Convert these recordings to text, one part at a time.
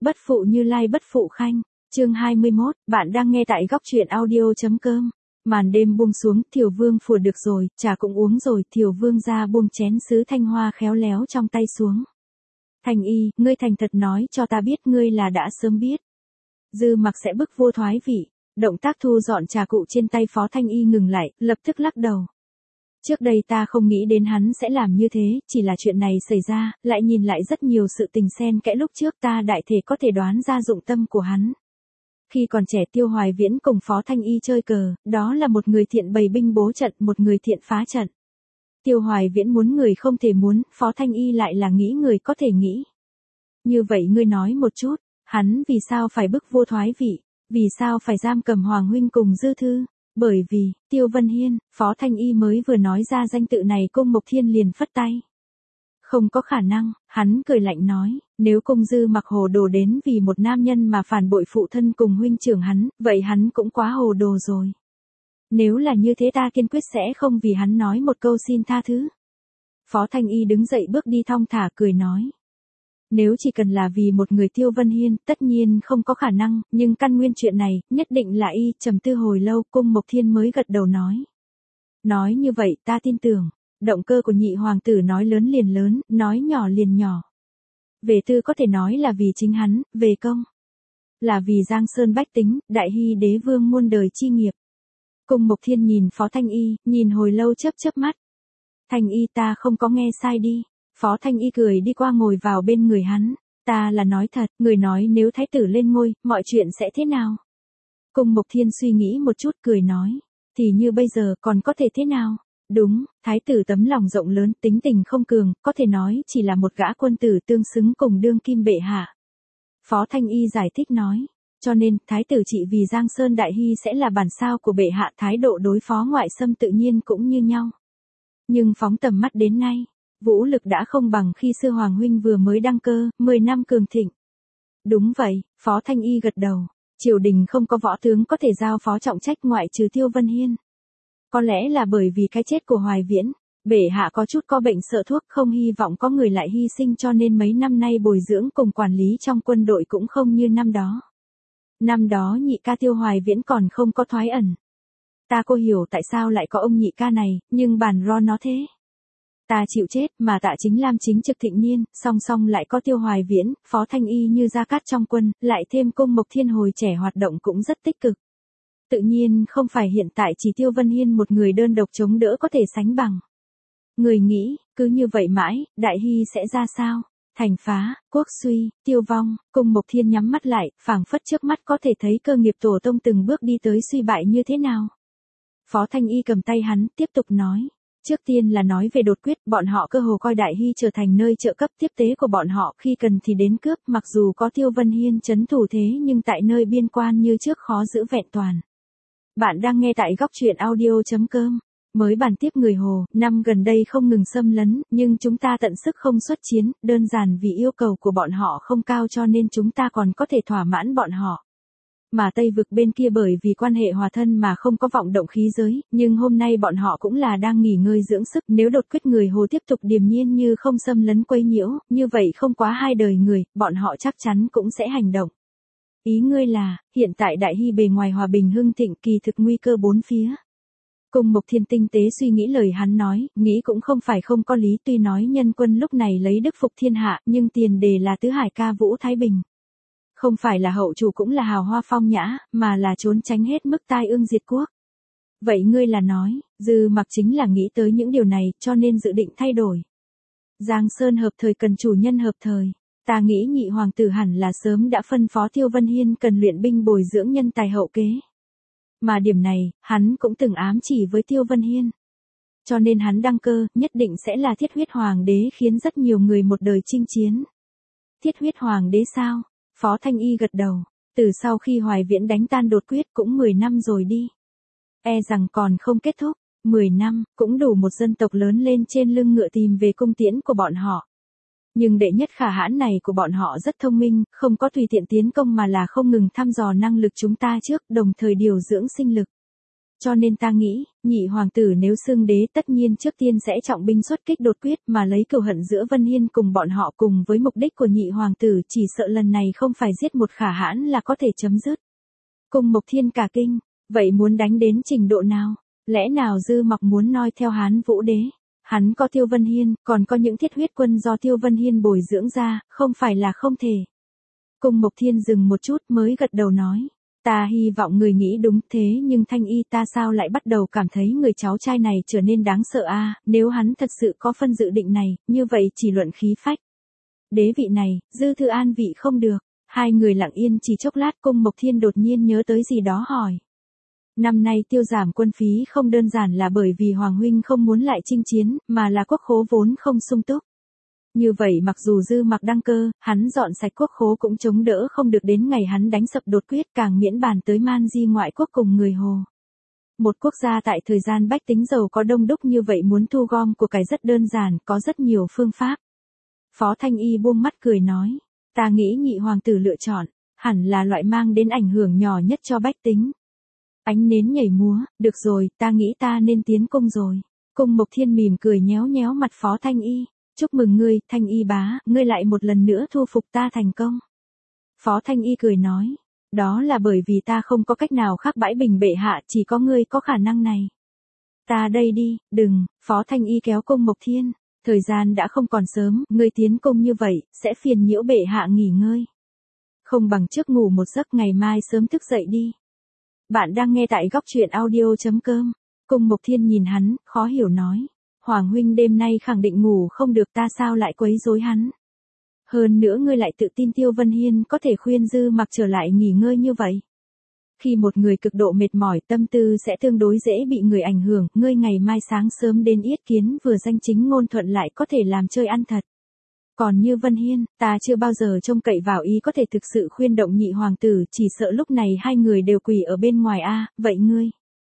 Bất phụ Như Lai bất phụ Khanh. Chương 21, bạn đang nghe tại góc truyện audio.com. Màn đêm buông xuống, Thiều Vương phùa được rồi, trà cũng uống rồi, Thiều Vương ra buông chén sứ thanh hoa khéo léo trong tay xuống. Thành Y, ngươi thành thật nói cho ta biết ngươi là đã sớm biết. Dư Mặc sẽ bức vua thoái vị. Động tác thu dọn trà cụ trên tay Phó Thanh Y ngừng lại, lập tức lắc đầu. Trước đây ta không nghĩ đến hắn sẽ làm như thế, chỉ là chuyện này xảy ra, lại nhìn lại rất nhiều sự tình xen kẽ lúc trước ta đại thể có thể đoán ra dụng tâm của hắn. Khi còn trẻ Tiêu Hoài Viễn cùng Phó Thanh Y chơi cờ, đó là một người thiện bày binh bố trận, một người thiện phá trận. Tiêu Hoài Viễn muốn người không thể muốn, Phó Thanh Y lại là nghĩ người có thể nghĩ. Như vậy ngươi nói một chút, hắn vì sao phải bức vua thoái vị, vì sao phải giam cầm Hoàng huynh cùng Dư Thư? Bởi vì, Tiêu Vân Hiên, Phó Thanh Y mới vừa nói ra danh tự này Cung Mộc Thiên liền phất tay. Không có khả năng, hắn cười lạnh nói, nếu Cung Dư Mặc hồ đồ đến vì một nam nhân mà phản bội phụ thân cùng huynh trưởng hắn, vậy hắn cũng quá hồ đồ rồi. Nếu là như thế ta kiên quyết sẽ không vì hắn nói một câu xin tha thứ. Phó Thanh Y đứng dậy bước đi thong thả cười nói. Nếu chỉ cần là vì một người Tiêu Vân Hiên, tất nhiên không có khả năng, nhưng căn nguyên chuyện này, nhất định là y, trầm tư hồi lâu, Cung Mộc Thiên mới gật đầu nói. Nói như vậy ta tin tưởng, động cơ của nhị hoàng tử nói lớn liền lớn, nói nhỏ liền nhỏ. Về tư có thể nói là vì chính hắn, về công. Là vì Giang Sơn bách tính, đại hy đế vương muôn đời chi nghiệp. Cung Mộc Thiên nhìn Phó Thanh Y, nhìn hồi lâu chớp chớp mắt. Thanh Y ta không có nghe sai đi. Phó Thanh Y cười đi qua ngồi vào bên người hắn. Ta là nói thật, người nói nếu thái tử lên ngôi, mọi chuyện sẽ thế nào? Cung Mộc Thiên suy nghĩ một chút cười nói. Thì như bây giờ còn có thể thế nào? Đúng, thái tử tấm lòng rộng lớn, tính tình không cường, có thể nói chỉ là một gã quân tử tương xứng cùng đương kim bệ hạ. Phó Thanh Y giải thích nói. Cho nên, thái tử trị vì Giang Sơn đại hy sẽ là bản sao của bệ hạ, thái độ đối phó ngoại xâm tự nhiên cũng như nhau. Nhưng phóng tầm mắt đến nay, vũ lực đã không bằng khi xưa Hoàng huynh vừa mới đăng cơ, 10 năm cường thịnh. Đúng vậy, Phó Thanh Y gật đầu. Triều đình không có võ tướng có thể giao phó trọng trách ngoại trừ Tiêu Vân Hiên. Có lẽ là bởi vì cái chết của Hoài Viễn, bệ hạ có chút có bệnh sợ thuốc, không hy vọng có người lại hy sinh, cho nên mấy năm nay bồi dưỡng cùng quản lý trong quân đội cũng không như năm đó. Năm đó nhị ca Tiêu Hoài Viễn còn không có thoái ẩn. Ta cô hiểu tại sao lại có ông nhị ca này, nhưng bản ro nó thế. Ta chịu chết, mà Tạ Chính Lam chính trực thịnh niên, song song lại có Tiêu Hoài Viễn, Phó Thanh Y như gia cát trong quân, lại thêm Cung Mộc Thiên hồi trẻ hoạt động cũng rất tích cực. Tự nhiên không phải hiện tại chỉ Tiêu Vân Hiên một người đơn độc chống đỡ có thể sánh bằng. Người nghĩ, cứ như vậy mãi, đại hy sẽ ra sao? Thành phá, quốc suy, tiêu vong, Cung Mộc Thiên nhắm mắt lại, phảng phất trước mắt có thể thấy cơ nghiệp tổ tông từng bước đi tới suy bại như thế nào. Phó Thanh Y cầm tay hắn, tiếp tục nói. Trước tiên là nói về đột quyết, bọn họ cơ hồ coi đại hy trở thành nơi trợ cấp tiếp tế của bọn họ, khi cần thì đến cướp, mặc dù có Tiêu Vân Hiên trấn thủ thế nhưng tại nơi biên quan như trước khó giữ vẹn toàn. Bạn đang nghe tại góc truyện audio.com. Mới bàn tiếp người Hồ, năm gần đây không ngừng xâm lấn, nhưng chúng ta tận sức không xuất chiến, đơn giản vì yêu cầu của bọn họ không cao cho nên chúng ta còn có thể thỏa mãn bọn họ. Mà Tây vực bên kia bởi vì quan hệ hòa thân mà không có vọng động khí giới, nhưng hôm nay bọn họ cũng là đang nghỉ ngơi dưỡng sức, nếu đột quyết người Hồ tiếp tục điềm nhiên như không xâm lấn quấy nhiễu, như vậy không quá 2 đời người, bọn họ chắc chắn cũng sẽ hành động. Ý ngươi là, hiện tại đại hy bề ngoài hòa bình hưng thịnh, kỳ thực nguy cơ bốn phía. Cung Mộc Thiên tinh tế suy nghĩ lời hắn nói, nghĩ cũng không phải không có lý, tuy nói nhân quân lúc này lấy đức phục thiên hạ, nhưng tiền đề là tứ hải ca vũ thái bình. Không phải là hậu chủ cũng là hào hoa phong nhã, mà là trốn tránh hết mức tai ương diệt quốc. Vậy ngươi là nói, Dư Mặc chính là nghĩ tới những điều này, cho nên dự định thay đổi. Giang Sơn hợp thời cần chủ nhân hợp thời. Ta nghĩ nhị hoàng tử hẳn là sớm đã phân phó Tiêu Vân Hiên cần luyện binh bồi dưỡng nhân tài hậu kế. Mà điểm này, hắn cũng từng ám chỉ với Tiêu Vân Hiên. Cho nên hắn đăng cơ, nhất định sẽ là thiết huyết hoàng đế, khiến rất nhiều người một đời chinh chiến. Thiết huyết hoàng đế sao? Phó Thanh Y gật đầu. Từ sau khi Hoài Viễn đánh tan đột quyết cũng 10 năm rồi đi. E rằng còn không kết thúc. 10 năm, cũng đủ một dân tộc lớn lên trên lưng ngựa tìm về cung tiễn của bọn họ. Nhưng đệ nhất khả hãn này của bọn họ rất thông minh, không có tùy tiện tiến công mà là không ngừng thăm dò năng lực chúng ta trước, đồng thời điều dưỡng sinh lực. cho nên ta nghĩ, nhị hoàng tử nếu xưng đế tất nhiên trước tiên sẽ trọng binh xuất kích đột quyết mà lấy cừu hận giữa Vân Hiên cùng bọn họ cùng với mục đích của nhị hoàng tử chỉ sợ lần này không phải giết một Khả Hãn là có thể chấm dứt. Cung Mộc Thiên cả kinh, vậy muốn đánh đến trình độ nào? Lẽ nào Dư Mặc muốn noi theo Hán Vũ đế? Hắn có Tiêu Vân Hiên, còn có những thiết huyết quân do Tiêu Vân Hiên bồi dưỡng ra, không phải là không thể. Cung Mộc Thiên dừng một chút mới gật đầu nói. Ta hy vọng người nghĩ đúng thế nhưng Thanh Y ta sao lại bắt đầu cảm thấy người cháu trai này trở nên đáng sợ a? Nếu hắn thật sự có phân dự định này, như vậy chỉ luận khí phách. Đế vị này, Dư Thư An vị không được. Hai người lặng yên chỉ chốc lát Cung Mộc Thiên đột nhiên nhớ tới gì đó hỏi. Năm nay tiêu giảm quân phí không đơn giản là bởi vì Hoàng huynh không muốn lại chinh chiến, mà là quốc khố vốn không sung túc. Như vậy mặc dù Dư Mặc đăng cơ, hắn dọn sạch quốc khố cũng chống đỡ không được đến ngày hắn đánh sập đột quyết càng miễn bàn tới man di ngoại quốc cùng người Hồ. Một quốc gia tại thời gian bách tính giàu có đông đúc như vậy muốn thu gom của cải rất đơn giản, có rất nhiều phương pháp. Phó Thanh Y buông mắt cười nói, ta nghĩ nhị hoàng tử lựa chọn, hẳn là loại mang đến ảnh hưởng nhỏ nhất cho bách tính. Ánh nến nhảy múa, được rồi, ta nghĩ ta nên tiến cung rồi. Cung Mộc Thiên mỉm cười nhéo nhéo mặt Phó Thanh Y. Chúc mừng ngươi, Thanh Y bá, ngươi lại một lần nữa thu phục ta thành công. Phó Thanh Y cười nói, đó là bởi vì ta không có cách nào khác bãi bình bệ hạ, chỉ có ngươi có khả năng này. Ta đây đi, đừng, Phó Thanh Y kéo Cung Mộc Thiên, thời gian đã không còn sớm, ngươi tiến cung như vậy, sẽ phiền nhiễu bệ hạ nghỉ ngơi. Không bằng trước ngủ một giấc ngày mai sớm thức dậy đi. Bạn đang nghe tại góc truyện audio.com. Cung Mộc Thiên nhìn hắn, khó hiểu nói. Hoàng huynh đêm nay khẳng định ngủ không được ta sao lại quấy rối hắn. Hơn nữa ngươi lại tự tin Tiêu Vân Hiên có thể khuyên Dư Mặc trở lại nghỉ ngơi như vậy. Khi một người cực độ mệt mỏi tâm tư sẽ tương đối dễ bị người ảnh hưởng, ngươi ngày mai sáng sớm đến yết kiến vừa danh chính ngôn thuận lại có thể làm chơi ăn thật. Còn như Vân Hiên, ta chưa bao giờ trông cậy vào ý có thể thực sự khuyên động nhị hoàng tử, chỉ sợ lúc này hai người đều quỳ ở bên ngoài a, vậy ngươi?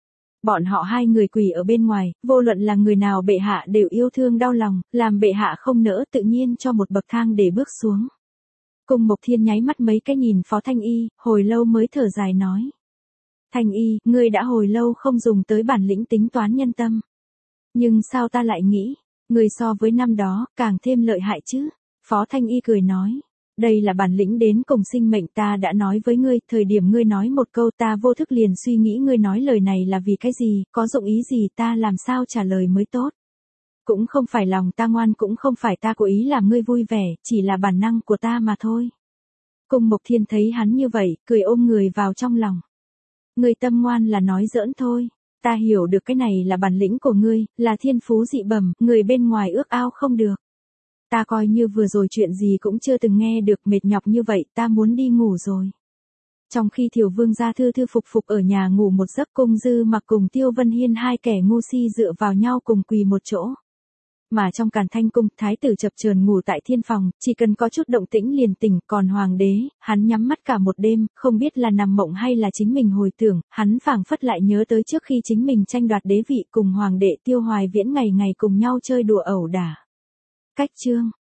Bọn họ hai người quỳ ở bên ngoài, vô luận là người nào bệ hạ đều yêu thương đau lòng, làm bệ hạ không nỡ tự nhiên cho một bậc thang để bước xuống. Cung Mộc Thiên nháy mắt mấy cái nhìn Phó Thanh Y, hồi lâu mới thở dài nói. Thanh Y, ngươi đã hồi lâu không dùng tới bản lĩnh tính toán nhân tâm. Nhưng sao ta lại nghĩ, ngươi so với năm đó, càng thêm lợi hại chứ? Phó Thanh Y cười nói. Đây là bản lĩnh đến cùng sinh mệnh ta đã nói với ngươi, thời điểm ngươi nói một câu ta vô thức liền suy nghĩ ngươi nói lời này là vì cái gì, có dụng ý gì ta làm sao trả lời mới tốt. Cũng không phải lòng ta ngoan cũng không phải ta cố ý làm ngươi vui vẻ, chỉ là bản năng của ta mà thôi. Cung Mộc Thiên thấy hắn như vậy, cười ôm người vào trong lòng. Ngươi tâm ngoan là nói giỡn thôi, ta hiểu được cái này là bản lĩnh của ngươi, là thiên phú dị bẩm, người bên ngoài ước ao không được. Ta coi như vừa rồi chuyện gì cũng chưa từng nghe được mệt nhọc như vậy, ta muốn đi ngủ rồi. Trong khi Thiều Vương gia thư thư phục phục ở nhà ngủ một giấc Cung Dư Mặc cùng Tiêu Vân Hiên hai kẻ ngu si dựa vào nhau cùng quỳ một chỗ. Mà trong Càn Thanh cung, thái tử chập chờn ngủ tại thiên phòng, chỉ cần có chút động tĩnh liền tỉnh, còn hoàng đế, hắn nhắm mắt cả một đêm, không biết là nằm mộng hay là chính mình hồi tưởng, hắn phảng phất lại nhớ tới trước khi chính mình tranh đoạt đế vị cùng hoàng đệ Tiêu Hoài Viễn ngày ngày cùng nhau chơi đùa ẩu đả. Cách chương